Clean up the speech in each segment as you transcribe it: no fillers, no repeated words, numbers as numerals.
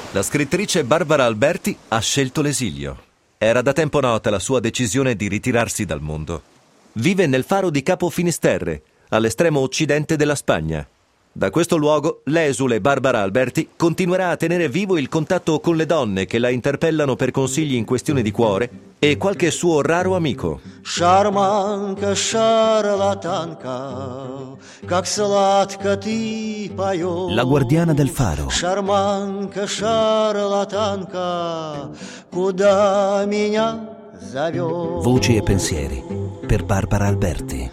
La scrittrice Barbara Alberti ha scelto l'esilio. Era da tempo nota la sua decisione di ritirarsi dal mondo. Vive nel faro di Capo Finisterre, all'estremo occidente della Spagna. Da questo luogo, l'esule Barbara Alberti continuerà a tenere vivo il contatto con le donne che la interpellano per consigli in questione di cuore e qualche suo raro amico. Шарманка, шарлатанка, как сладко ты поешь. La guardiana del faro. Шарманка, шарлатанка, куда меня зовешь? Voci e pensieri per Barbara Alberti.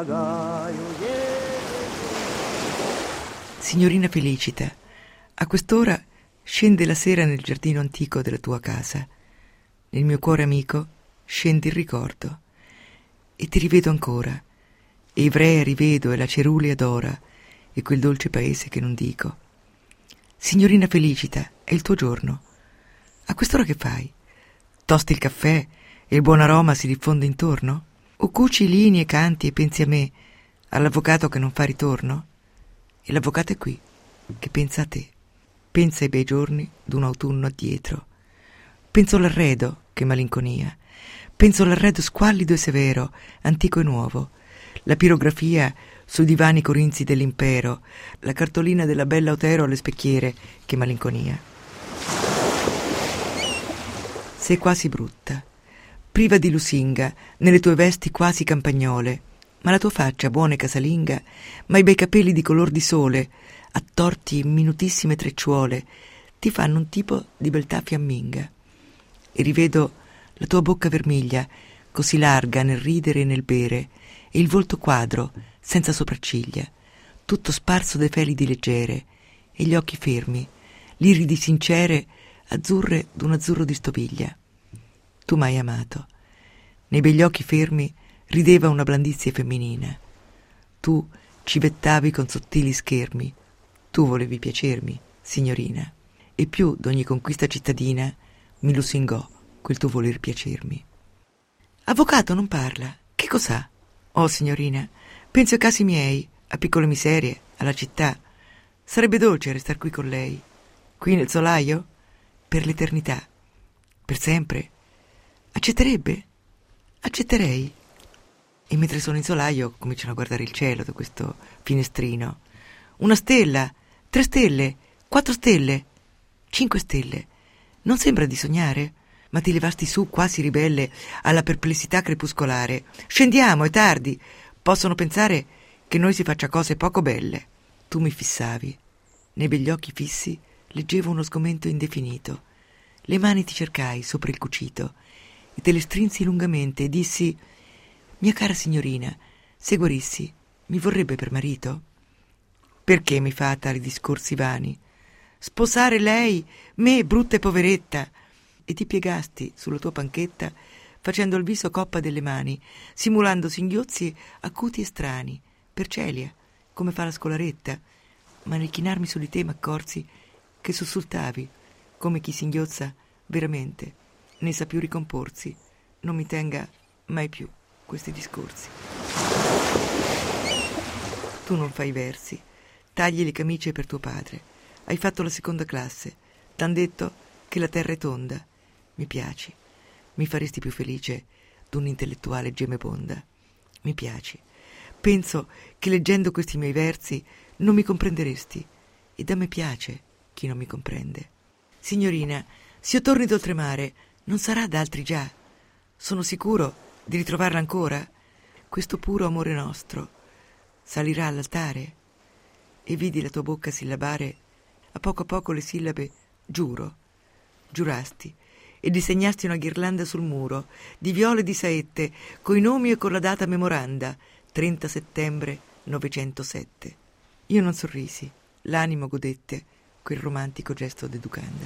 Signorina Felicita, a quest'ora scende la sera nel giardino antico della tua casa. Nel mio cuore amico scende il ricordo e ti rivedo ancora, e Ivrea rivedo e la cerulea d'ora e quel dolce paese che non dico. Signorina Felicita, è il tuo giorno. A quest'ora che fai? Tosti il caffè e il buon aroma si diffonde intorno? O cuci i lini e canti e pensi a me, all'avvocato che non fa ritorno? E l'avvocato è qui, che pensa a te. Pensa ai bei giorni d'un autunno addietro. Penso all'arredo, che malinconia. Penso all'arredo squallido e severo, antico e nuovo. La pirografia sui divani corinzi dell'impero. La cartolina della bella Otero alle specchiere, che malinconia. Sei quasi brutta, priva di lusinga, nelle tue vesti quasi campagnole. Ma la tua faccia buona e casalinga, ma i bei capelli di color di sole, attorti in minutissime trecciuole, ti fanno un tipo di beltà fiamminga. E rivedo la tua bocca vermiglia, così larga nel ridere e nel bere, e il volto quadro, senza sopracciglia, tutto sparso dai felidi leggere, e gli occhi fermi, l'iridi sincere, azzurre d'un azzurro di stoviglia. Tu m'hai amato. Nei begli occhi fermi rideva una blandizia femminina. Tu civettavi con sottili schermi. Tu volevi piacermi, signorina. E più d'ogni conquista cittadina mi lusingò quel tuo voler piacermi. Avvocato non parla. Che cos'ha? Oh, signorina, penso ai casi miei, a piccole miserie, alla città. Sarebbe dolce restar qui con lei. Qui nel solaio? Per l'eternità. Per sempre. Accetterebbe? Accetterei. E mentre sono in solaio cominciano a guardare il cielo da questo finestrino. 1 stella, 3 stelle, 4 stelle, 5 stelle. Non sembra di sognare? Ma ti levasti su quasi ribelle alla perplessità crepuscolare. Scendiamo, è tardi. Possono pensare che noi si faccia cose poco belle. Tu mi fissavi. Nei begli occhi fissi leggevo uno sgomento indefinito. Le mani ti cercai sopra il cucito e te le strinsi lungamente e dissi: mia cara signorina, se guarissi, mi vorrebbe per marito? Perché mi fa tali discorsi vani? Sposare lei, me, brutta e poveretta? E ti piegasti sulla tua panchetta, facendo il viso coppa delle mani, simulando singhiozzi acuti e strani, per Celia, come fa la scolaretta. Ma nel chinarmi su di te m'accorsi che sussultavi, come chi singhiozza veramente, ne sa più ricomporsi. Non mi tenga mai più questi discorsi. Tu non fai versi, tagli le camicie per tuo padre, hai fatto la seconda classe, t'han detto che la terra è tonda. Mi piaci, mi faresti più felice d'un intellettuale gemebonda. Mi piaci, penso che leggendo questi miei versi non mi comprenderesti, ed a me piace chi non mi comprende. Signorina, s'io torni d'oltremare, non sarà d'altri già. Sono sicuro di ritrovarla ancora. Questo puro amore nostro salirà all'altare. E vidi la tua bocca sillabare a poco le sillabe giuro. Giurasti e disegnasti una ghirlanda sul muro di viole e di saette coi nomi e con la data memoranda 30 settembre 907. Io non sorrisi, l'animo godette quel romantico gesto d'educanda.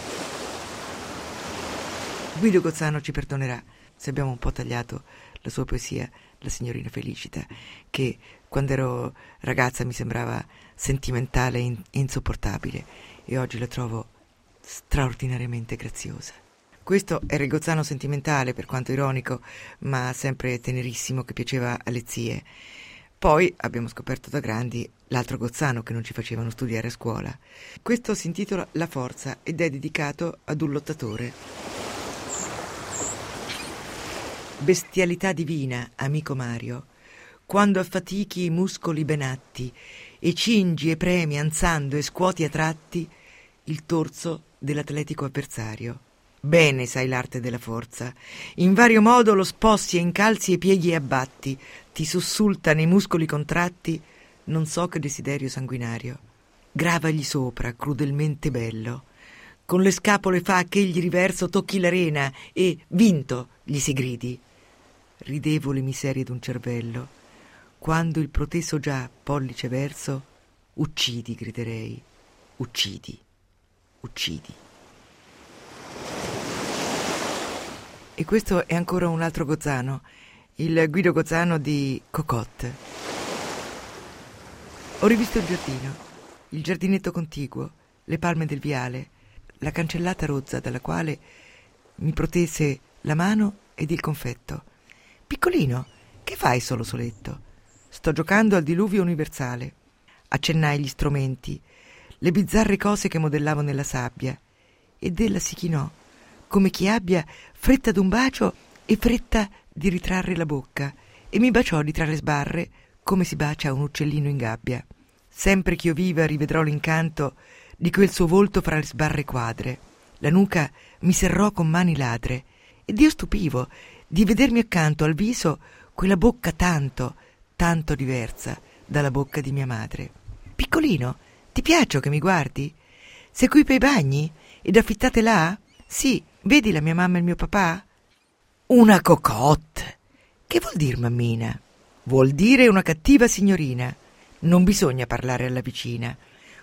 Guido Gozzano ci perdonerà se abbiamo un po' tagliato la sua poesia, La signorina Felicita, che quando ero ragazza mi sembrava sentimentale e insopportabile, e oggi la trovo straordinariamente graziosa. Questo era il Gozzano sentimentale, per quanto ironico, ma sempre tenerissimo, che piaceva alle zie. Poi abbiamo scoperto da grandi l'altro Gozzano che non ci facevano studiare a scuola. Questo si intitola La forza ed è dedicato ad un lottatore. Bestialità divina, amico Mario, quando affatichi i muscoli ben atti e cingi e premi ansando e scuoti a tratti il torso dell'atletico avversario. Bene sai l'arte della forza, in vario modo lo spossi e incalzi e pieghi e abbatti, ti sussulta nei muscoli contratti, non so che desiderio sanguinario. Gravagli sopra, crudelmente bello, con le scapole fa che egli riverso tocchi l'arena e, vinto, gli si gridi. Ridevo le miserie d'un cervello, quando il proteso già pollice verso, uccidi, griderei, uccidi, uccidi. E questo è ancora un altro Gozzano, il Guido Gozzano di Cocotte. Ho rivisto il giardinetto contiguo, le palme del viale, la cancellata rozza dalla quale mi protese la mano ed il confetto. Piccolino, che fai solo soletto? Sto giocando al diluvio universale. Accennai gli strumenti, le bizzarre cose che modellavo nella sabbia, ed ella si chinò, come chi abbia fretta d'un bacio e fretta di ritrarre la bocca, e mi baciò di tra le sbarre come si bacia un uccellino in gabbia. Sempre ch'io viva rivedrò l'incanto di quel suo volto fra le sbarre quadre. La nuca mi serrò con mani ladre, ed io stupivo di vedermi accanto al viso quella bocca tanto, tanto diversa dalla bocca di mia madre. Piccolino, ti piaccio che mi guardi? Sei qui per i bagni? Ed affittate là? Sì, vedi la mia mamma e il mio papà? Una cocotte! Che vuol dir, mammina? Vuol dire una cattiva signorina. Non bisogna parlare alla vicina.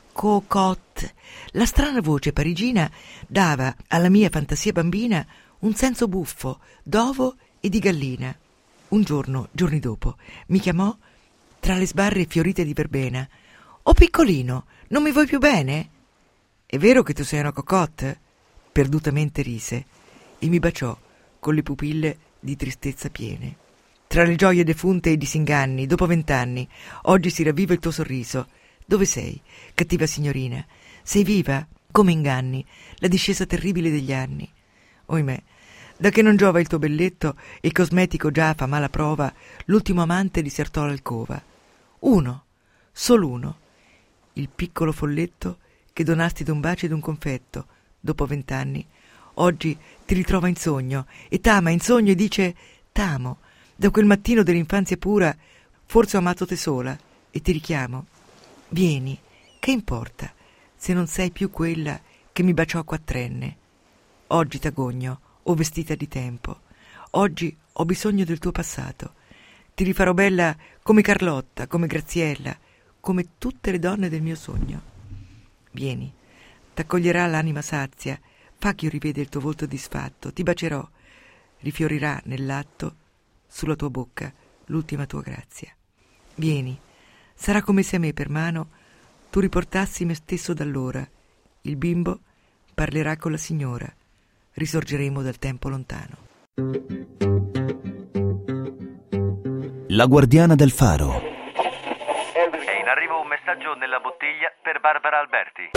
Cocotte! La strana voce parigina dava alla mia fantasia bambina un senso buffo d'ovo e di gallina. Un giorno, giorni dopo, mi chiamò tra le sbarre fiorite di verbena. «Oh piccolino, non mi vuoi più bene?» «È vero che tu sei una cocotte?» Perdutamente rise e mi baciò con le pupille di tristezza piene. Tra le gioie defunte e i disinganni, dopo 20 anni, oggi si ravviva il tuo sorriso. Dove sei, cattiva signorina? Sei viva? Come inganni la discesa terribile degli anni. Oimè, da che non giova il tuo belletto e il cosmetico già fa mala prova, l'ultimo amante disertò l'alcova. Uno, solo uno, il piccolo folletto che donasti d'un bacio e d'un confetto, dopo 20 anni, oggi ti ritrova in sogno e t'ama in sogno e dice «T'amo, da quel mattino dell'infanzia pura, forse ho amato te sola e ti richiamo. Vieni, che importa se non sei più quella che mi baciò a 4enne. Oggi t'agogno, o vestita di tempo. Oggi ho bisogno del tuo passato. Ti rifarò bella come Carlotta, come Graziella, come tutte le donne del mio sogno. Vieni, t'accoglierà l'anima sazia, fa che io riveda il tuo volto disfatto, ti bacerò, rifiorirà nell'atto sulla tua bocca l'ultima tua grazia. Vieni, sarà come se a me per mano tu riportassi me stesso d'allora. Il bimbo parlerà con la signora, risorgeremo dal tempo lontano. La guardiana del faro. È in arrivo un messaggio nella bottiglia per Barbara Alberti.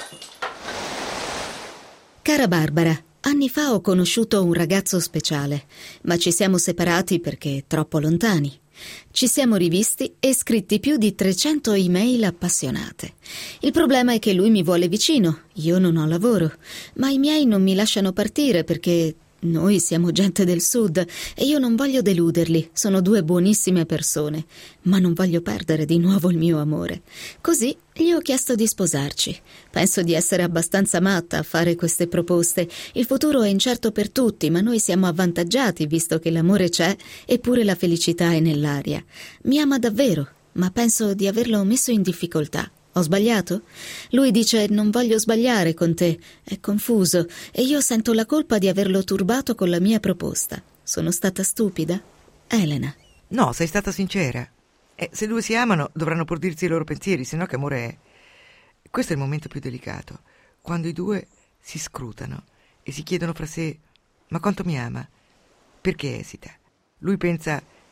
Cara Barbara, anni fa ho conosciuto un ragazzo speciale, ma ci siamo separati perché troppo lontani. Ci siamo rivisti e scritti più di 300 email appassionate. Il problema è che lui mi vuole vicino, io non ho lavoro, ma i miei non mi lasciano partire perché noi siamo gente del sud e io non voglio deluderli, sono 2 buonissime persone, ma non voglio perdere di nuovo il mio amore. Così gli ho chiesto di sposarci. Penso di essere abbastanza matta a fare queste proposte. Il futuro è incerto per tutti, ma noi siamo avvantaggiati visto che l'amore c'è eppure la felicità è nell'aria. Mi ama davvero, ma penso di averlo messo in difficoltà. Ho sbagliato? Lui dice non voglio sbagliare con te, è confuso e io sento la colpa di averlo turbato con la mia proposta. Sono stata stupida? Elena. No, sei stata sincera. Se 2 si amano dovranno pur dirsi i loro pensieri, se no che amore è? Questo è il momento più delicato, quando i 2 si scrutano e si chiedono fra sé: ma quanto mi ama? Perché esita? Lui pensa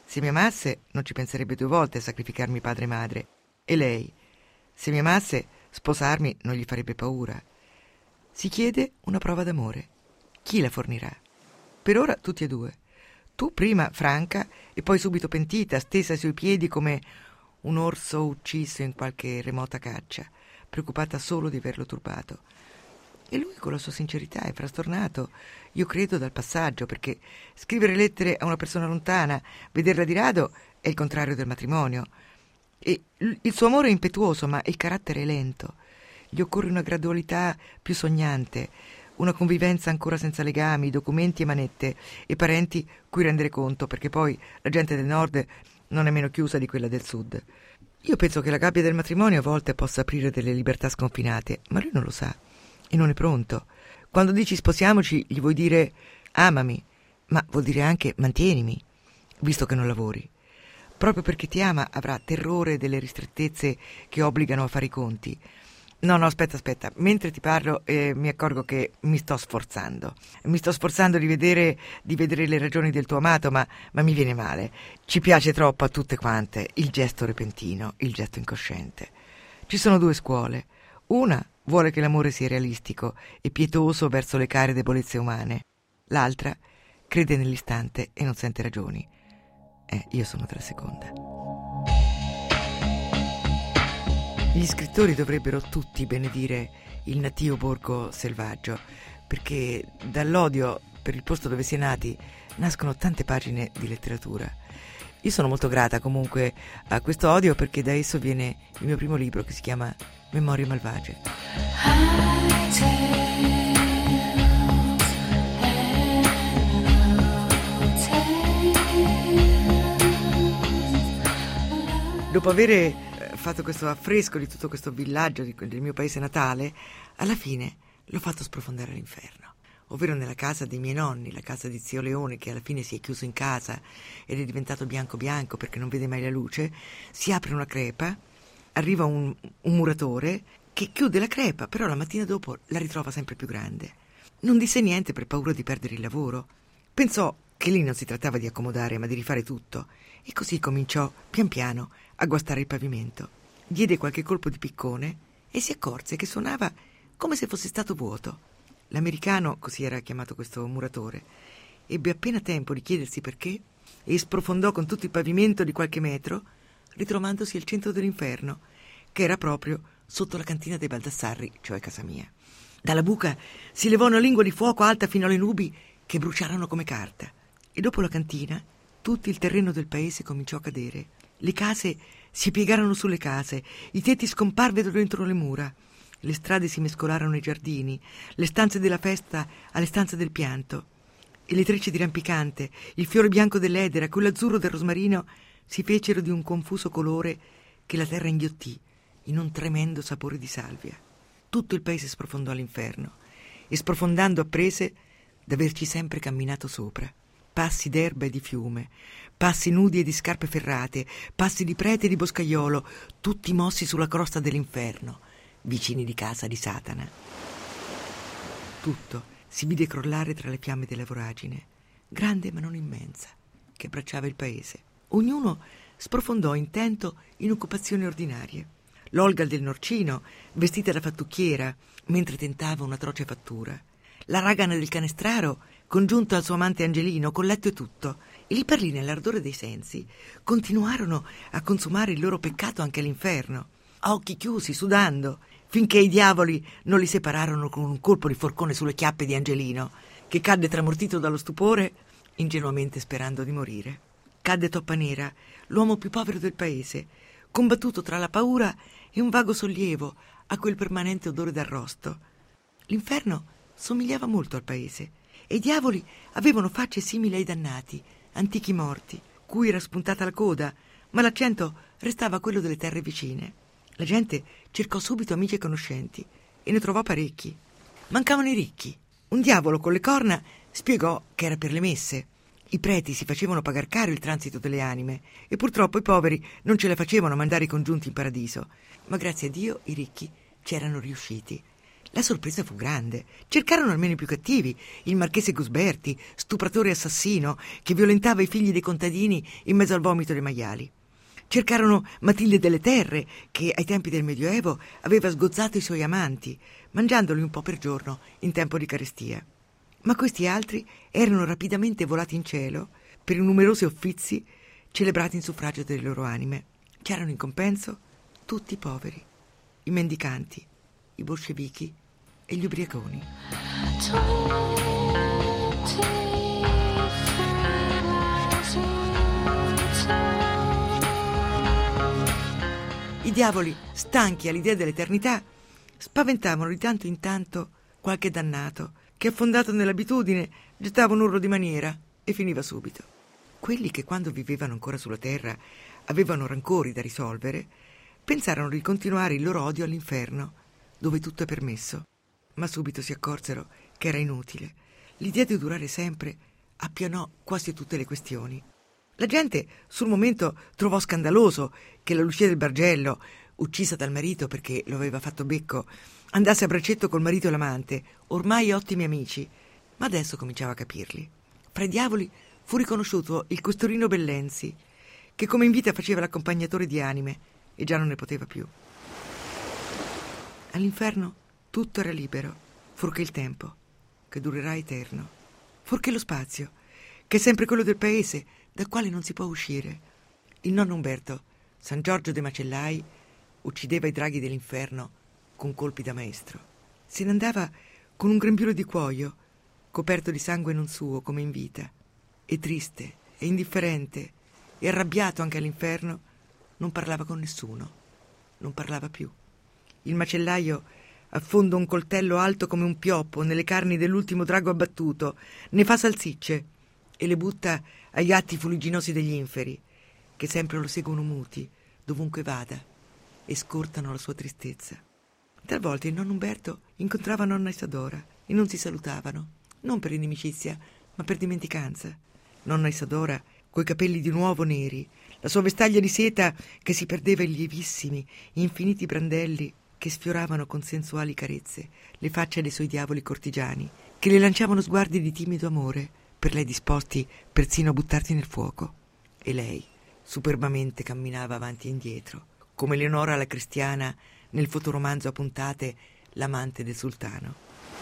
se mi amasse non ci penserebbe 2 volte a sacrificarmi padre e madre. E lei, se mi amasse, sposarmi non gli farebbe paura. Si chiede una prova d'amore. Chi la fornirà? Per ora tutti e 2. Tu prima franca e poi subito pentita, stesa ai suoi piedi come un orso ucciso in qualche remota caccia, preoccupata solo di averlo turbato. E lui con la sua sincerità è frastornato, io credo, dal passaggio, perché scrivere lettere a una persona lontana, vederla di rado, è il contrario del matrimonio. E il suo amore è impetuoso, ma il carattere è lento. Gli occorre una gradualità più sognante, una convivenza ancora senza legami, documenti e manette e parenti cui rendere conto, perché poi la gente del nord non è meno chiusa di quella del sud. Io penso che la gabbia del matrimonio a volte possa aprire delle libertà sconfinate, ma lui non lo sa e non è pronto. Quando dici sposiamoci gli vuoi dire amami, ma vuol dire anche mantienimi, visto che non lavori. Proprio perché ti ama avrà terrore delle ristrettezze che obbligano a fare i conti. No, aspetta. Mentre ti parlo mi accorgo che mi sto sforzando. Mi sto sforzando di vedere le ragioni del tuo amato, ma mi viene male. Ci piace troppo a tutte quante il gesto repentino, il gesto incosciente. Ci sono 2 scuole. Una vuole che l'amore sia realistico e pietoso verso le care debolezze umane. L'altra crede nell'istante e non sente ragioni. Io sono della seconda. Gli scrittori dovrebbero tutti benedire il natio borgo selvaggio, perché dall'odio per il posto dove si è nati nascono tante pagine di letteratura. Io sono molto grata comunque a questo odio, perché da esso viene il mio primo libro, che si chiama Memorie malvagie. Dopo avere fatto questo affresco di tutto questo villaggio del mio paese natale, alla fine l'ho fatto sprofondare all'inferno, ovvero nella casa dei miei nonni, la casa di zio Leone, che alla fine si è chiuso in casa ed è diventato bianco perché non vede mai la luce. Si apre una crepa, arriva un muratore che chiude la crepa, però la mattina dopo la ritrova sempre più grande. Non disse niente per paura di perdere il lavoro. Pensò che lì non si trattava di accomodare, ma di rifare tutto, e così cominciò pian piano a guastare il pavimento. Diede qualche colpo di piccone e si accorse che suonava come se fosse stato vuoto. L'americano, così era chiamato questo muratore, ebbe appena tempo di chiedersi perché e sprofondò con tutto il pavimento di qualche metro, ritrovandosi al centro dell'inferno, che era proprio sotto la cantina dei Baldassarri, cioè casa mia. Dalla buca si levò una lingua di fuoco alta fino alle nubi, che bruciarono come carta, e dopo la cantina tutto il terreno del paese cominciò a cadere. Le case si piegarono sulle case, i tetti scomparvero dentro le mura, le strade si mescolarono ai giardini, le stanze della festa alle stanze del pianto, e le trecce di rampicante, il fiore bianco dell'edera, quell'azzurro del rosmarino si fecero di un confuso colore che la terra inghiottì in un tremendo sapore di salvia. Tutto il paese sprofondò all'inferno, e sprofondando apprese d'averci sempre camminato sopra. Passi d'erba e di fiume, passi nudi e di scarpe ferrate, passi di prete e di boscaiolo, tutti mossi sulla crosta dell'inferno, vicini di casa di Satana. Tutto si vide crollare tra le fiamme della voragine, grande ma non immensa, che abbracciava il paese. Ognuno sprofondò intento in occupazioni ordinarie. L'Olga del Norcino, vestita da fattucchiera, mentre tentava un'atroce fattura. La ragana del canestraro, congiunto al suo amante Angelino, con letto e tutto. E lì per lì, nell'ardore dei sensi, continuarono a consumare il loro peccato anche all'inferno, a occhi chiusi, sudando, finché i diavoli non li separarono con un colpo di forcone sulle chiappe di Angelino, che cadde tramortito dallo stupore, ingenuamente sperando di morire. Cadde Toppa Nera, l'uomo più povero del paese, combattuto tra la paura e un vago sollievo a quel permanente odore d'arrosto. L'inferno somigliava molto al paese, e i diavoli avevano facce simili ai dannati, antichi morti, cui era spuntata la coda, ma l'accento restava quello delle terre vicine. La gente cercò subito amici e conoscenti, e ne trovò parecchi. Mancavano i ricchi. Un diavolo con le corna spiegò che era per le messe. I preti si facevano pagar caro il transito delle anime, e purtroppo i poveri non ce la facevano a mandare i congiunti in paradiso, ma grazie a Dio i ricchi c'erano riusciti. La sorpresa fu grande. Cercarono almeno i più cattivi, il marchese Gusberti, stupratore assassino che violentava i figli dei contadini in mezzo al vomito dei maiali. Cercarono Matilde delle Terre, che ai tempi del Medioevo aveva sgozzato i suoi amanti, mangiandoli un po' per giorno in tempo di carestia. Ma questi altri erano rapidamente volati in cielo per i numerosi uffizi celebrati in suffragio delle loro anime. C'erano in compenso tutti i poveri, i mendicanti, i bolscevichi e gli ubriaconi. I diavoli, stanchi all'idea dell'eternità, spaventavano di tanto in tanto qualche dannato che, affondato nell'abitudine, gettava un urlo di maniera e finiva subito. Quelli che, quando vivevano ancora sulla terra, avevano rancori da risolvere, pensarono di continuare il loro odio all'inferno, dove tutto è permesso, ma subito si accorsero che era inutile. L'idea di durare sempre appianò quasi tutte le questioni. La gente sul momento trovò scandaloso che la Lucia del Bargello, uccisa dal marito perché lo aveva fatto becco, andasse a braccetto col marito e l'amante, ormai ottimi amici, ma adesso cominciava a capirli. Fra i diavoli fu riconosciuto il questorino Bellenzi, che come in vita faceva l'accompagnatore di anime e già non ne poteva più. All'inferno tutto era libero, fuorché il tempo, che durerà eterno, fuorché lo spazio, che è sempre quello del paese, dal quale non si può uscire. Il nonno Umberto, San Giorgio de Macellai, uccideva i draghi dell'inferno con colpi da maestro. Se ne andava con un grembiule di cuoio, coperto di sangue non suo come in vita, e triste e indifferente e arrabbiato anche all'inferno, non parlava con nessuno, non parlava più. Il macellaio affonda un coltello alto come un pioppo nelle carni dell'ultimo drago abbattuto, ne fa salsicce e le butta agli atti fuligginosi degli inferi, che sempre lo seguono muti dovunque vada e scortano la sua tristezza. Talvolta il nonno Umberto incontrava nonna Isadora e non si salutavano, non per inimicizia, ma per dimenticanza. Nonna Isadora, coi capelli di nuovo neri, la sua vestaglia di seta che si perdeva in lievissimi, infiniti brandelli che sfioravano con sensuali carezze le facce dei suoi diavoli cortigiani, che le lanciavano sguardi di timido amore, per lei disposti persino a buttarsi nel fuoco. E lei superbamente camminava avanti e indietro, come Leonora la cristiana nel fotoromanzo a puntate L'amante del sultano.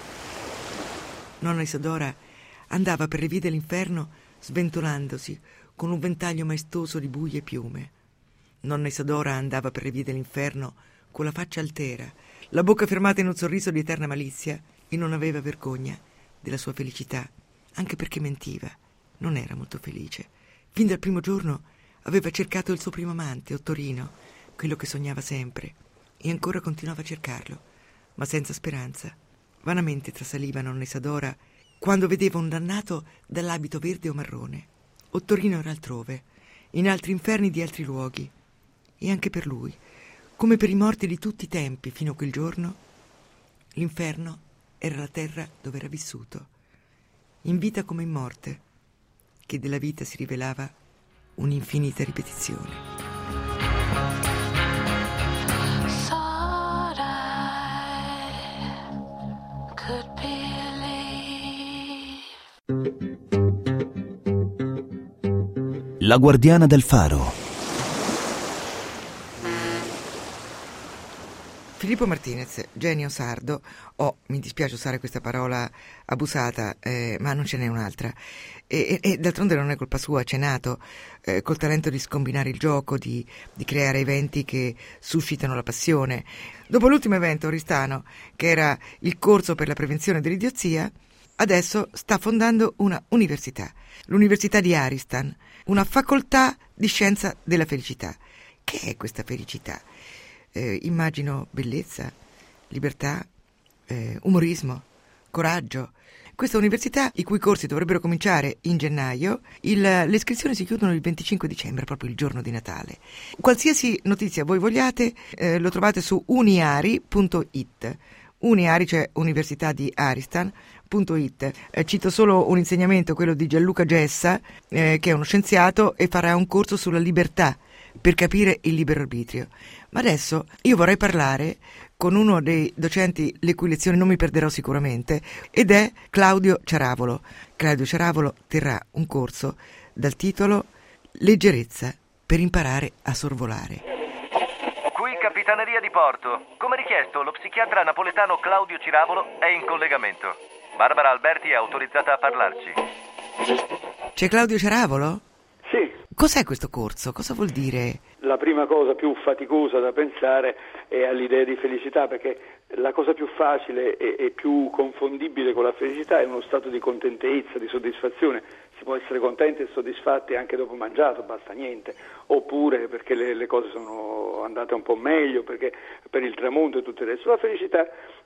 Nonna Isadora andava per le vie dell'inferno sventolandosi con un ventaglio maestoso di buie e piume. Nonna Isadora andava per le vie dell'inferno con la faccia altera, la bocca fermata in un sorriso di eterna malizia, e non aveva vergogna della sua felicità, anche perché mentiva, non era molto felice. Fin dal primo giorno aveva cercato il suo primo amante, Ottorino, quello che sognava sempre, e ancora continuava a cercarlo, ma senza speranza. Vanamente trasaliva nonna Isadora quando vedeva un dannato dall'abito verde o marrone. Ottorino era altrove, in altri inferni di altri luoghi, e anche per lui, come per i morti di tutti i tempi fino a quel giorno, l'inferno era la terra dove era vissuto, in vita come in morte, che della vita si rivelava un'infinita ripetizione. La guardiana del faro. Filippo Martinez, genio sardo, mi dispiace usare questa parola abusata, ma non ce n'è un'altra, e d'altronde non è colpa sua, c'è nato col talento di scombinare il gioco, di creare eventi che suscitano la passione. Dopo l'ultimo evento Oristano, che era il corso per la prevenzione dell'idiozia, adesso sta fondando una università, l'Università di Aristan, una facoltà di scienza della felicità. Che è questa felicità? Immagino bellezza, libertà, umorismo, coraggio. Questa università, i cui corsi dovrebbero cominciare in gennaio, le iscrizioni si chiudono il 25 dicembre, proprio il giorno di Natale. Qualsiasi notizia voi vogliate lo trovate su uniari.it. Uniari, cioè Università di Aristan.it. Cito solo un insegnamento, quello di Gianluca Gessa, che è uno scienziato e farà un corso sulla libertà per capire il libero arbitrio. Ma adesso io vorrei parlare con uno dei docenti le cui lezioni non mi perderò sicuramente, ed è Claudio Ciaravolo. Claudio Ciaravolo terrà un corso dal titolo Leggerezza per imparare a sorvolare. Qui Capitaneria di Porto. Come richiesto, lo psichiatra napoletano Claudio Ciaravolo è in collegamento. Barbara Alberti è autorizzata a parlarci. C'è Claudio Ciaravolo? Sì. Cos'è questo corso? Cosa vuol dire? La prima cosa più faticosa da pensare è all'idea di felicità, perché la cosa più facile e più confondibile con la felicità è uno stato di contentezza, di soddisfazione. Si può essere contenti e soddisfatti anche dopo mangiato, basta niente, oppure perché le cose sono andate un po' meglio, perché per il tramonto e tutto il resto. La felicità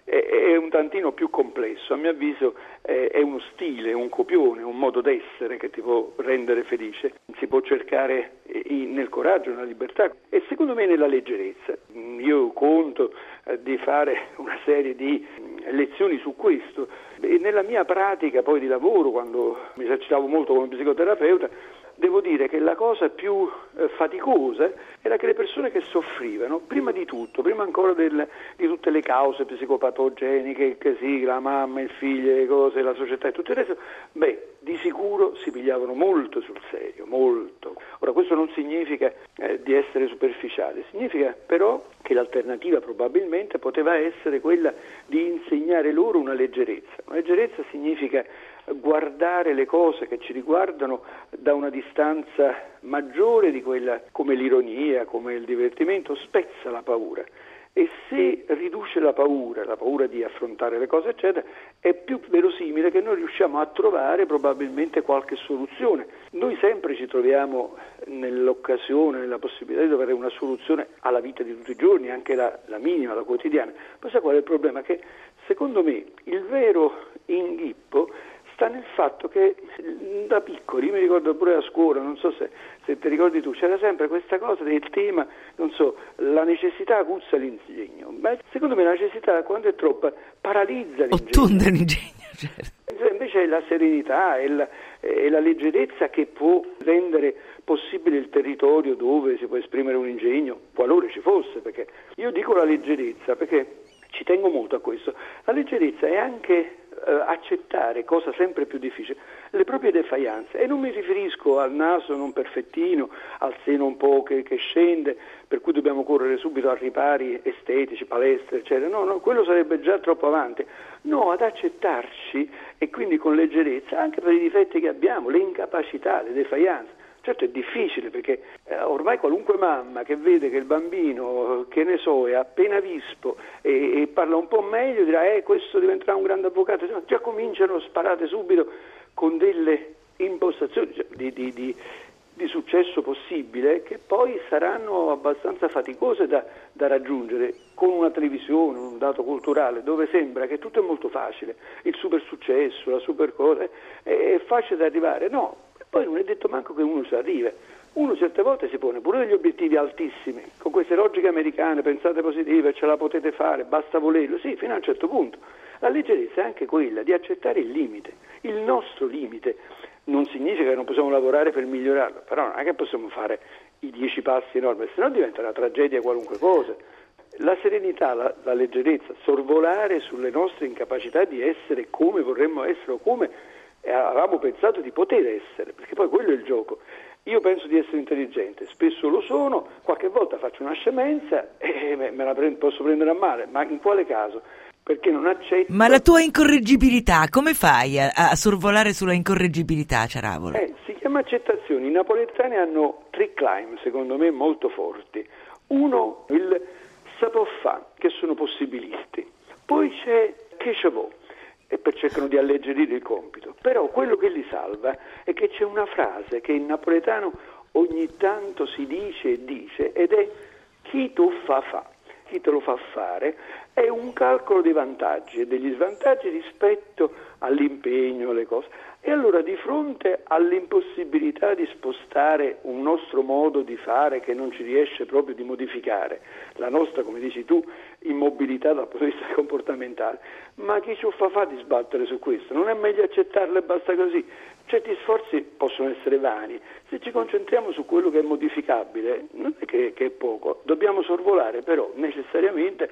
è un tantino più complesso, a mio avviso è uno stile, un copione, un modo d'essere che ti può rendere felice. Si può cercare nel coraggio, nella libertà e secondo me nella leggerezza. Io conto di fare una serie di lezioni su questo e nella mia pratica poi di lavoro, quando mi esercitavo molto come psicoterapeuta, devo dire che la cosa più faticosa era che le persone che soffrivano, prima di tutto, prima ancora di tutte le cause psicopatogeniche, che sì, la mamma, il figlio, le cose, la società e tutto il resto, di sicuro si pigliavano molto sul serio, molto. Ora, questo non significa di essere superficiali, significa però che l'alternativa probabilmente poteva essere quella di insegnare loro una leggerezza. Una leggerezza significa guardare le cose che ci riguardano da una distanza maggiore di quella, come l'ironia, come il divertimento, spezza la paura. E se riduce la paura di affrontare le cose, eccetera, è più verosimile che noi riusciamo a trovare probabilmente qualche soluzione. Noi sempre ci troviamo nell'occasione, nella possibilità di trovare una soluzione alla vita di tutti i giorni, anche la minima, la quotidiana. Ma sai qual è il problema? Che secondo me il vero inghippo sta nel fatto che da piccoli, io mi ricordo pure a scuola, non so se ti ricordi tu, c'era sempre questa cosa del tema, non so, la necessità aguzza l'ingegno. Ma secondo me la necessità, quando è troppa, paralizza l'ingegno. Ottonda l'ingegno, certo. Invece è la serenità, è la leggerezza che può rendere possibile il territorio dove si può esprimere un ingegno, qualora ci fosse, perché io dico la leggerezza perché ci tengo molto a questo. La leggerezza è anche accettare, cosa sempre più difficile, le proprie defianze, e non mi riferisco al naso non perfettino, al seno un po' che scende, per cui dobbiamo correre subito a ripari estetici, palestre, eccetera. No, quello sarebbe già troppo avanti. No, ad accettarci, e quindi con leggerezza, anche per i difetti che abbiamo, le incapacità, le defianze. Certo è difficile, perché ormai qualunque mamma che vede che il bambino, che ne so, è appena vispo e parla un po' meglio, dirà questo diventerà un grande avvocato. Già cominciano sparate subito con delle impostazioni di successo possibile, che poi saranno abbastanza faticose da raggiungere con una televisione, un dato culturale dove sembra che tutto è molto facile, il super successo, la super cosa è facile da arrivare. No, poi non è detto manco che uno ci arriva. Uno certe volte si pone pure degli obiettivi altissimi, con queste logiche americane, pensate positive, ce la potete fare, basta volerlo, sì, fino a un certo punto. La leggerezza è anche quella di accettare il limite, il nostro limite. Non significa che non possiamo lavorare per migliorarlo, però non è che possiamo fare i 10 passi enormi, se no diventa una tragedia qualunque cosa. La serenità, la leggerezza, sorvolare sulle nostre incapacità di essere come vorremmo essere o come avevamo pensato di poter essere, perché poi quello è il gioco. Io penso di essere intelligente, spesso lo sono, qualche volta faccio una scemenza e me la posso prendere a male, ma in quale caso? Perché non accetto... Ma la tua incorreggibilità, come fai a sorvolare sulla incorreggibilità, Ciaravolo? Si chiama accettazione. I napoletani hanno tre claim, secondo me, molto forti. Uno, il savoir faire, che sono possibilisti. Poi c'è che ce vaut, e cercano di alleggerire il compito. Però quello che li salva è che c'è una frase che in napoletano ogni tanto si dice e dice, ed è chi tu fa, chi te lo fa fare, è un calcolo dei vantaggi e degli svantaggi rispetto all'impegno, alle cose. E allora di fronte all'impossibilità di spostare un nostro modo di fare che non ci riesce proprio di modificare, la nostra, come dici tu, immobilità dal punto di vista comportamentale, ma chi ci fa di sbattere su questo? Non è meglio accettarlo e basta così? Certi sforzi possono essere vani, se ci concentriamo su quello che è modificabile non è che è poco, dobbiamo sorvolare però necessariamente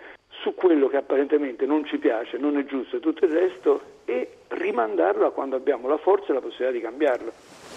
su quello che apparentemente non ci piace, non è giusto e tutto il resto, e rimandarlo a quando abbiamo la forza e la possibilità di cambiarlo.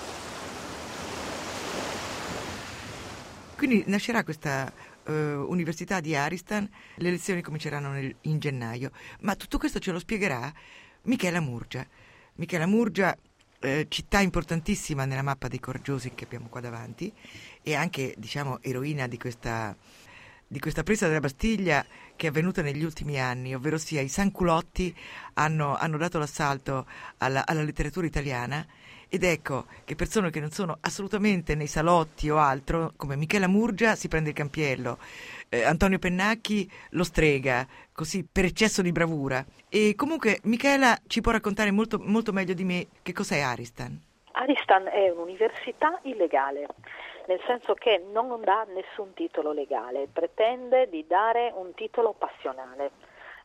Quindi nascerà questa Università di Aristan, le lezioni cominceranno in gennaio, ma tutto questo ce lo spiegherà Michela Murgia. Michela Murgia, città importantissima nella mappa dei coraggiosi che abbiamo qua davanti, e anche, diciamo, eroina di questa presa della Bastiglia che è avvenuta negli ultimi anni, ovvero sia i Sanculotti hanno dato l'assalto alla letteratura italiana, ed ecco che persone che non sono assolutamente nei salotti o altro, come Michela Murgia, si prende il campiello, Antonio Pennacchi lo strega, così per eccesso di bravura. E comunque Michela ci può raccontare molto, molto meglio di me che cos'è Aristan. Aristan è un'università illegale, nel senso che non dà nessun titolo legale, pretende di dare un titolo passionale.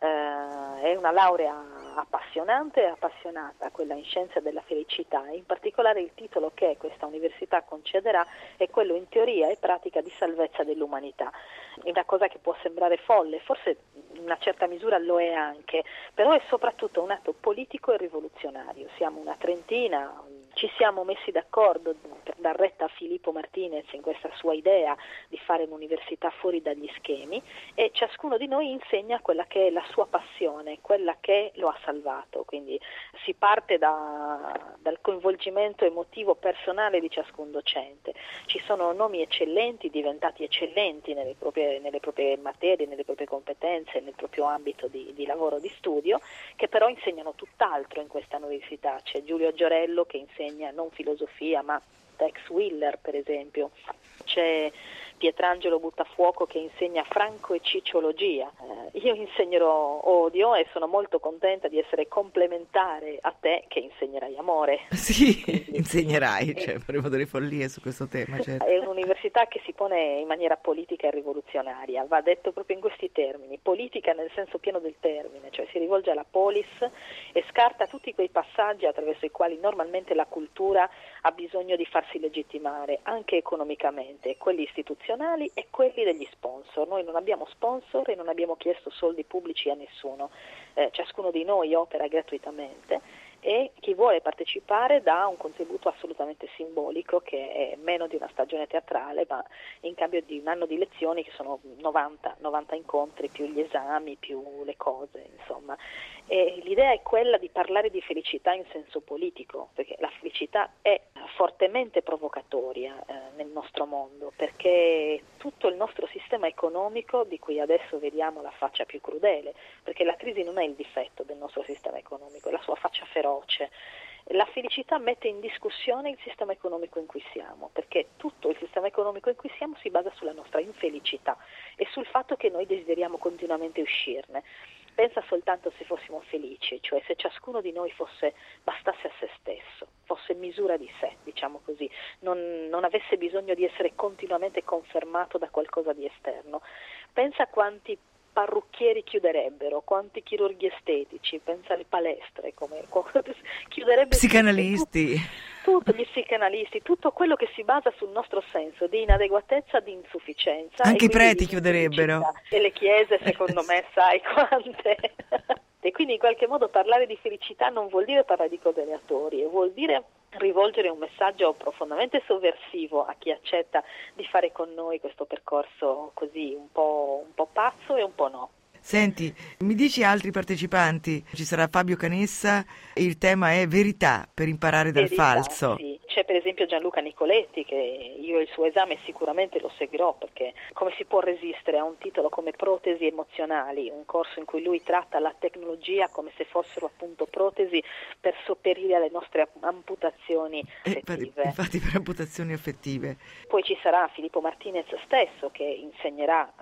È una laurea appassionante e appassionata, quella in scienze della felicità, e in particolare il titolo che questa università concederà è quello in teoria e pratica di salvezza dell'umanità. È una cosa che può sembrare folle, forse in una certa misura lo è anche, però è soprattutto un atto politico e rivoluzionario. Siamo una trentina, ci siamo messi d'accordo per dar retta a Filippo Martinez in questa sua idea di fare un'università fuori dagli schemi, e ciascuno di noi insegna quella che è la sua passione, quella che lo ha salvato. Quindi si parte dal coinvolgimento emotivo personale di ciascun docente. Ci sono nomi eccellenti, diventati eccellenti nelle proprie materie, nelle proprie competenze, nel proprio ambito di lavoro, di studio, che però insegnano tutt'altro in questa università. C'è Giulio Giorello che insegna non filosofia ma Tex Willer, per esempio. C'è Pietrangelo Buttafuoco che insegna franco e cicciologia. Io insegnerò odio e sono molto contenta di essere complementare a te che insegnerai amore. Sì, quindi, insegnerai, faremo delle follie su questo tema. Certo. È un'università che si pone in maniera politica e rivoluzionaria, va detto proprio in questi termini, politica nel senso pieno del termine, cioè si rivolge alla polis e scarta tutti quei passaggi attraverso i quali normalmente la cultura ha bisogno di farsi legittimare, anche economicamente, quelli istituzionali e quelli degli sponsor. Noi non abbiamo sponsor e non abbiamo chiesto soldi pubblici a nessuno, ciascuno di noi opera gratuitamente e chi vuole partecipare dà un contributo assolutamente simbolico, che è meno di una stagione teatrale, ma in cambio di un anno di lezioni che sono 90 incontri, più gli esami, più le cose, insomma. E l'idea è quella di parlare di felicità in senso politico, perché la felicità è fortemente provocatoria nel nostro mondo, perché tutto il nostro sistema economico, di cui adesso vediamo la faccia più crudele, perché la crisi non è il difetto del nostro sistema economico, è la sua faccia feroce. La felicità mette in discussione il sistema economico in cui siamo, perché tutto il sistema economico in cui siamo si basa sulla nostra infelicità e sul fatto che noi desideriamo continuamente uscirne. Pensa soltanto se fossimo felici, cioè se ciascuno di noi bastasse a se stesso, fosse misura di sé, diciamo così, non avesse bisogno di essere continuamente confermato da qualcosa di esterno. Pensa quanti parrucchieri chiuderebbero, quanti chirurghi estetici, pensa alle palestre, chiuderebbe psicanalisti. Tutto, gli psicanalisti, tutto quello che si basa sul nostro senso di inadeguatezza, di insufficienza. Anche i preti chiuderebbero. E le chiese, secondo me, sai quante. E quindi in qualche modo parlare di felicità non vuol dire parlare di cose aleatorie, vuol dire rivolgere un messaggio profondamente sovversivo a chi accetta di fare con noi questo percorso così un po' pazzo e un po' no. Senti, mi dici altri partecipanti? Ci sarà Fabio Canessa e il tema è verità per imparare dal falso. Sì. C'è per esempio Gianluca Nicoletti, che io il suo esame sicuramente lo seguirò, perché come si può resistere a un titolo come Protesi emozionali, un corso in cui lui tratta la tecnologia come se fossero appunto protesi per sopperire alle nostre amputazioni affettive. Infatti per amputazioni affettive. Poi ci sarà Filippo Martinez stesso che insegnerà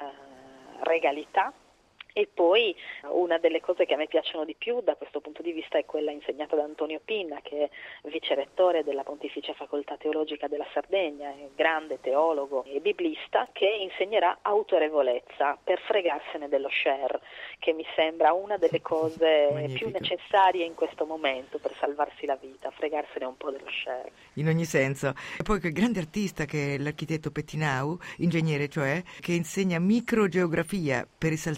regalità. E poi una delle cose che a me piacciono di più da questo punto di vista è quella insegnata da Antonio Pinna, che è vicerettore della Pontificia Facoltà Teologica della Sardegna, è grande teologo e biblista, che insegnerà autorevolezza per fregarsene dello share, che mi sembra una delle cose più necessarie in questo momento per salvarsi la vita, fregarsene un po' dello share. In ogni senso. E poi quel grande artista che è l'architetto Pettinau, ingegnere cioè, che insegna microgeografia per risaltare il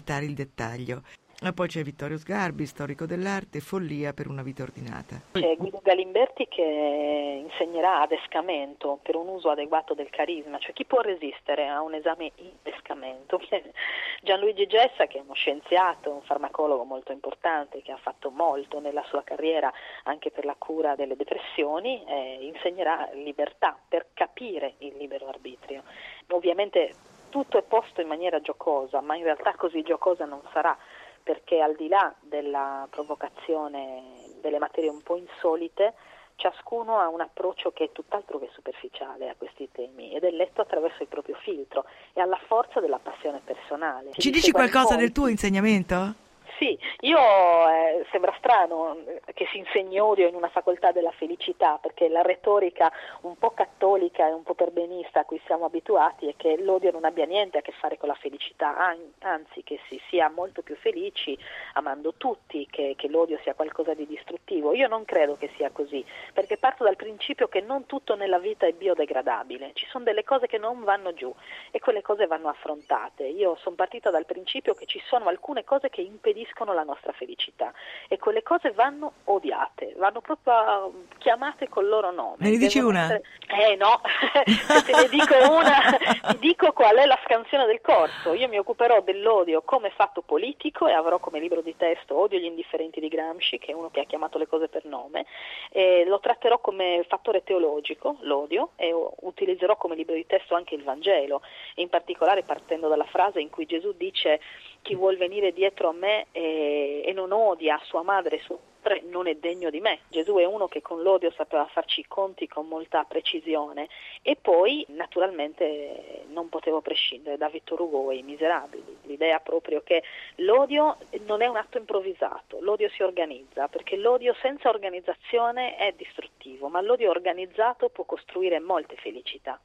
dettaglio. Ma poi c'è Vittorio Sgarbi, storico dell'arte, Follia per una vita ordinata. C'è Guido Galimberti che insegnerà adescamento per un uso adeguato del carisma, cioè chi può resistere a un esame in adescamento? Gianluigi Gessa, che è uno scienziato, un farmacologo molto importante, che ha fatto molto nella sua carriera anche per la cura delle depressioni, insegnerà libertà per capire il libero arbitrio. Ovviamente tutto è posto in maniera giocosa, ma in realtà così giocosa non sarà, perché al di là della provocazione delle materie un po' insolite, ciascuno ha un approccio che è tutt'altro che superficiale a questi temi ed è letto attraverso il proprio filtro e alla forza della passione personale. Ci dici qualcosa del tuo insegnamento? Sì, io sembra strano che si insegni odio in una facoltà della felicità, perché la retorica un po' cattolica e un po' perbenista a cui siamo abituati è che l'odio non abbia niente a che fare con la felicità, anzi che si sia molto più felici amando tutti, che l'odio sia qualcosa di distruttivo. Io non credo che sia così, perché parto dal principio che non tutto nella vita è biodegradabile, ci sono delle cose che non vanno giù e quelle cose vanno affrontate. Io sono partita dal principio che ci sono alcune cose che impediscono la nostra felicità e quelle cose vanno odiate, vanno proprio chiamate col loro nome. Me ne dici una? No, se te ne dico una ti dico qual è la scansione del corso. Io mi occuperò dell'odio come fatto politico e avrò come libro di testo Odio gli indifferenti di Gramsci, che è uno che ha chiamato le cose per nome, e lo tratterò come fattore teologico, l'odio, e utilizzerò come libro di testo anche il Vangelo, in particolare partendo dalla frase in cui Gesù dice: chi vuol venire dietro a me e non odia sua madre e suo padre non è degno di me. Gesù è uno che con l'odio sapeva farci i conti con molta precisione. E poi naturalmente non potevo prescindere da Victor Hugo e I Miserabili, l'idea proprio che l'odio non è un atto improvvisato, l'odio si organizza, perché l'odio senza organizzazione è distruttivo, ma l'odio organizzato può costruire molte felicità.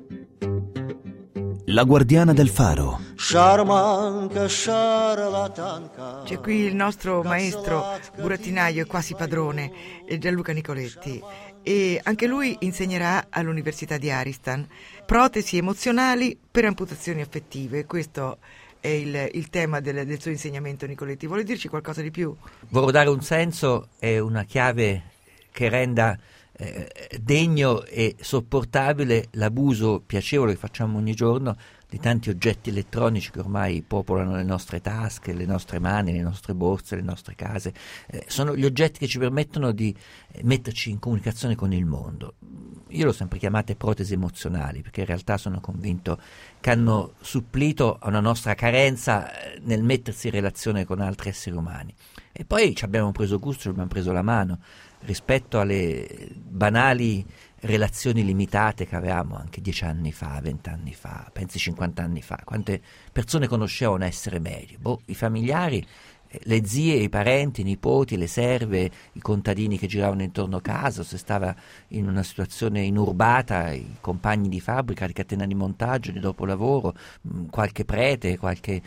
La guardiana del faro. C'è qui il nostro maestro burattinaio e quasi padrone, Gianluca Nicoletti, e anche lui insegnerà all'Università di Aristan protesi emozionali per amputazioni affettive. Questo è il tema del suo insegnamento, Nicoletti. Vuole dirci qualcosa di più? Vorrei dare un senso e una chiave che renda degno e sopportabile l'abuso piacevole che facciamo ogni giorno di tanti oggetti elettronici che ormai popolano le nostre tasche, le nostre mani, le nostre borse, le nostre case. Sono gli oggetti che ci permettono di metterci in comunicazione con il mondo. Io l'ho sempre chiamate protesi emozionali, perché in realtà sono convinto che hanno supplito a una nostra carenza nel mettersi in relazione con altri esseri umani. E poi ci abbiamo preso gusto, ci abbiamo preso la mano rispetto alle banali relazioni limitate che avevamo anche 10 anni fa, 20 anni fa, pensi 50 anni fa. Quante persone conoscevano essere meglio? I familiari, le zie, i parenti, i nipoti, le serve, i contadini che giravano intorno a casa, se stava in una situazione inurbata, i compagni di fabbrica, di catena di montaggio, di dopolavoro, qualche prete, qualche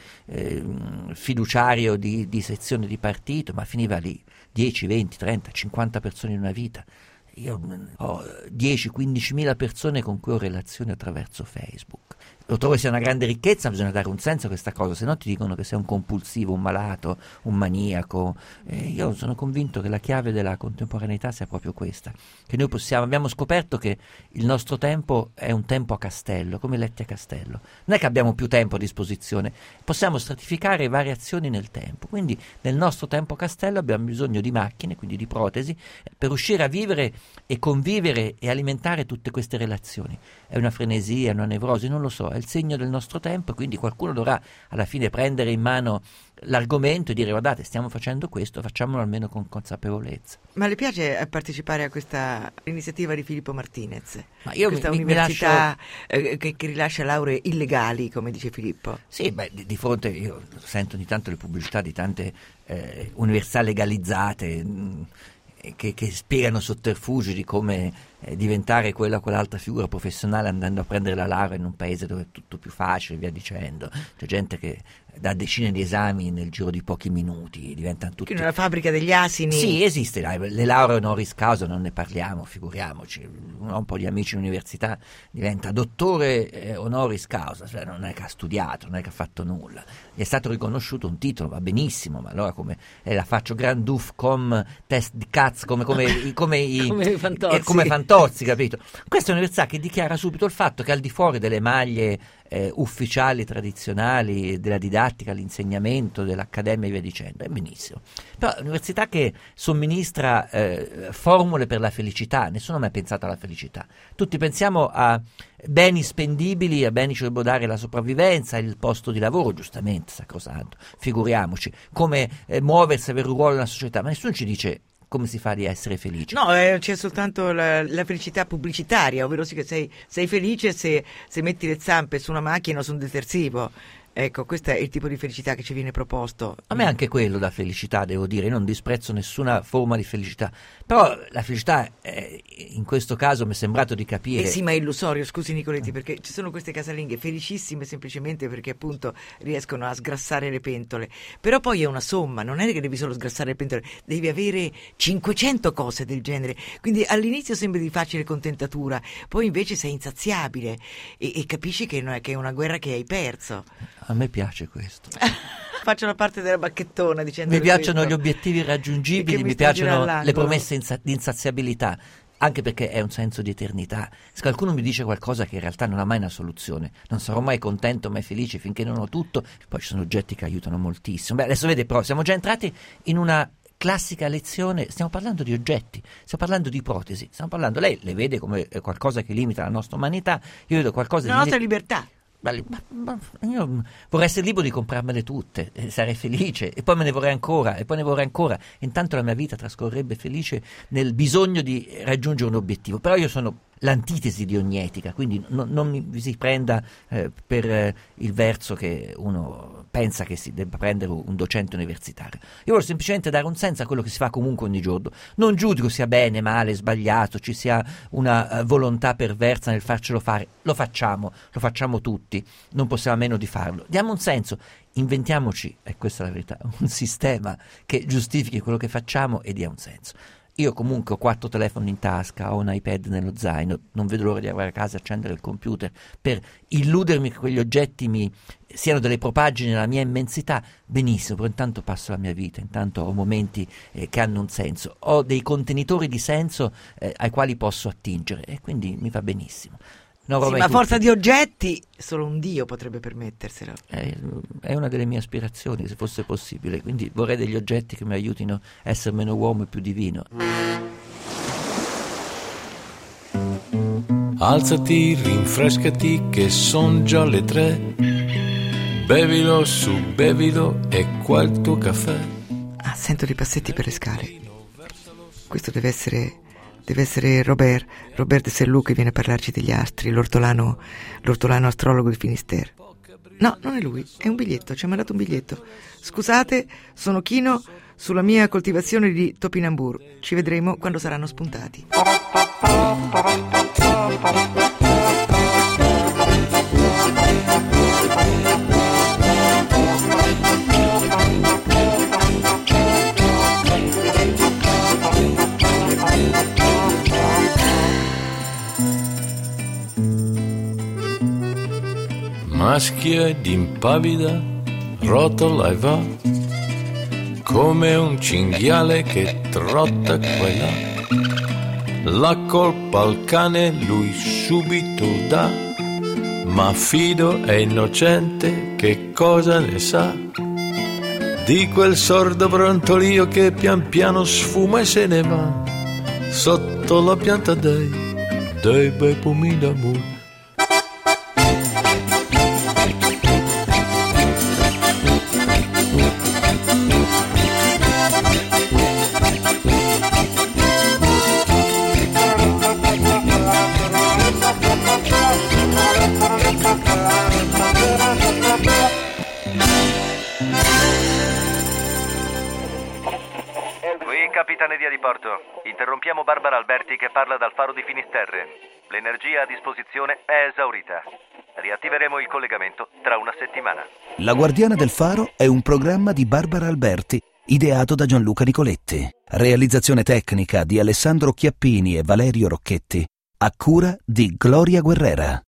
fiduciario di sezione di partito, ma finiva lì. 10, 20, 30, 50 persone in una vita. Io ho 10-15.000 persone con cui ho relazioni attraverso Facebook. Lo trovo sia una grande ricchezza, bisogna dare un senso a questa cosa, se no ti dicono che sei un compulsivo, un malato, un maniaco. Io sono convinto che la chiave della contemporaneità sia proprio questa, che noi abbiamo scoperto che il nostro tempo è un tempo a castello, come letti a castello. Non è che abbiamo più tempo a disposizione, possiamo stratificare variazioni nel tempo, quindi nel nostro tempo a castello abbiamo bisogno di macchine, quindi di protesi, per riuscire a vivere e convivere e alimentare tutte queste relazioni. È una frenesia, una nevrosi, non lo so, è il segno del nostro tempo, quindi qualcuno dovrà alla fine prendere in mano l'argomento e dire: guardate, stiamo facendo questo, facciamolo almeno con consapevolezza. Ma le piace partecipare a questa iniziativa di Filippo Martinez? Ma io questa mi università che rilascia lauree illegali, come dice Filippo? Sì, di fronte io sento ogni tanto le pubblicità di tante università legalizzate che spiegano sotterfugi di come diventare quella o quell'altra figura professionale andando a prendere la laurea in un paese dove è tutto più facile e via dicendo. C'è gente che dà decine di esami nel giro di pochi minuti, diventano tutti... Nella fabbrica degli asini. Sì, esiste, le lauree honoris causa non ne parliamo, figuriamoci. Ho un po' di amici in università, diventa dottore honoris causa, cioè non è che ha studiato, non è che ha fatto nulla. Gli è stato riconosciuto un titolo, va benissimo, ma allora come la faccio grand duf com test di cazzo, come Fantozzi, capito? Questa è un'università che dichiara subito il fatto che al di fuori delle maglie ufficiali, tradizionali, della didattica, l'insegnamento, dell'accademia e via dicendo, è benissimo. Però l'università che somministra formule per la felicità, nessuno ha mai pensato alla felicità. Tutti pensiamo a beni spendibili, a beni ci dobbiamo dare la sopravvivenza, il posto di lavoro, giustamente, sacrosanto, figuriamoci, come muoversi, avere un ruolo nella società, ma nessuno ci dice come si fa di essere felice. No, c'è soltanto la felicità pubblicitaria, ovvero sì che sei felice se metti le zampe su una macchina o su un detersivo. Ecco, questo è il tipo di felicità che ci viene proposto. A me anche quello da felicità, devo dire, io non disprezzo nessuna forma di felicità, però la felicità in questo caso mi è sembrato di capire... sì, ma è illusorio, scusi Nicoletti, perché ci sono queste casalinghe felicissime semplicemente perché appunto riescono a sgrassare le pentole, però poi è una somma, non è che devi solo sgrassare le pentole, devi avere 500 cose del genere, quindi all'inizio sembra di facile contentatura, poi invece sei insaziabile e capisci che è una guerra che hai perso. A me piace questo. Faccio la parte della bacchettona dicendo mi piacciono gli obiettivi irraggiungibili, mi piacciono le promesse di insaziabilità, anche perché è un senso di eternità. Se qualcuno mi dice qualcosa che in realtà non ha mai una soluzione, non sarò mai contento, mai felice finché non ho tutto, poi ci sono oggetti che aiutano moltissimo. Beh, adesso vede, però siamo già entrati in una classica lezione, stiamo parlando di oggetti, stiamo parlando di ipotesi, stiamo parlando, lei le vede come qualcosa che limita la nostra umanità, io vedo qualcosa la nostra libertà. Ma io vorrei essere libero di comprarmele tutte, sarei felice, e poi me ne vorrei ancora, e poi ne vorrei ancora. Intanto la mia vita trascorrerebbe felice nel bisogno di raggiungere un obiettivo. Però io sono l'antitesi di ogni etica, quindi non mi si prenda per il verso che uno pensa che si debba prendere un docente universitario. Io voglio semplicemente dare un senso a quello che si fa comunque ogni giorno. Non giudico sia bene, male, sbagliato, ci sia una volontà perversa nel farcelo fare. Lo facciamo tutti, non possiamo a meno di farlo. Diamo un senso, inventiamoci, e questa è la verità, un sistema che giustifichi quello che facciamo e dia un senso. Io comunque ho 4 telefoni in tasca, ho un iPad nello zaino, non vedo l'ora di arrivare a casa e accendere il computer per illudermi che quegli oggetti siano delle propaggini nella mia immensità. Benissimo, però intanto passo la mia vita, intanto ho momenti che hanno un senso, ho dei contenitori di senso ai quali posso attingere e quindi mi va benissimo. Sì, ma a forza di oggetti solo un Dio potrebbe permetterselo. È una delle mie aspirazioni, se fosse possibile, quindi vorrei degli oggetti che mi aiutino a essere meno uomo e più divino. Alzati, rinfrescati che son già le 3. Bevilo su, bevilo e qua il tuo caffè. Sento dei passetti per le scale. Questo deve essere Robert de Sellou che viene a parlarci degli astri, l'ortolano astrologo di Finisterre. No, non è lui, è un biglietto, ci ha mandato un biglietto. Scusate, sono chino sulla mia coltivazione di topinambur. Ci vedremo quando saranno spuntati. Maschia ed impavida, rotola e va, come un cinghiale che trotta qua e là. La colpa al cane lui subito dà, ma fido è innocente, che cosa ne sa? Di quel sordo brontolio che pian piano sfuma e se ne va, sotto la pianta dei bei pomi d'amore. Capitaneria di Porto. Interrompiamo Barbara Alberti che parla dal faro di Finisterre. L'energia a disposizione è esaurita. Riattiveremo il collegamento tra una settimana. La Guardiana del Faro è un programma di Barbara Alberti, ideato da Gianluca Nicoletti. Realizzazione tecnica di Alessandro Chiappini e Valerio Rocchetti, a cura di Gloria Guerrera.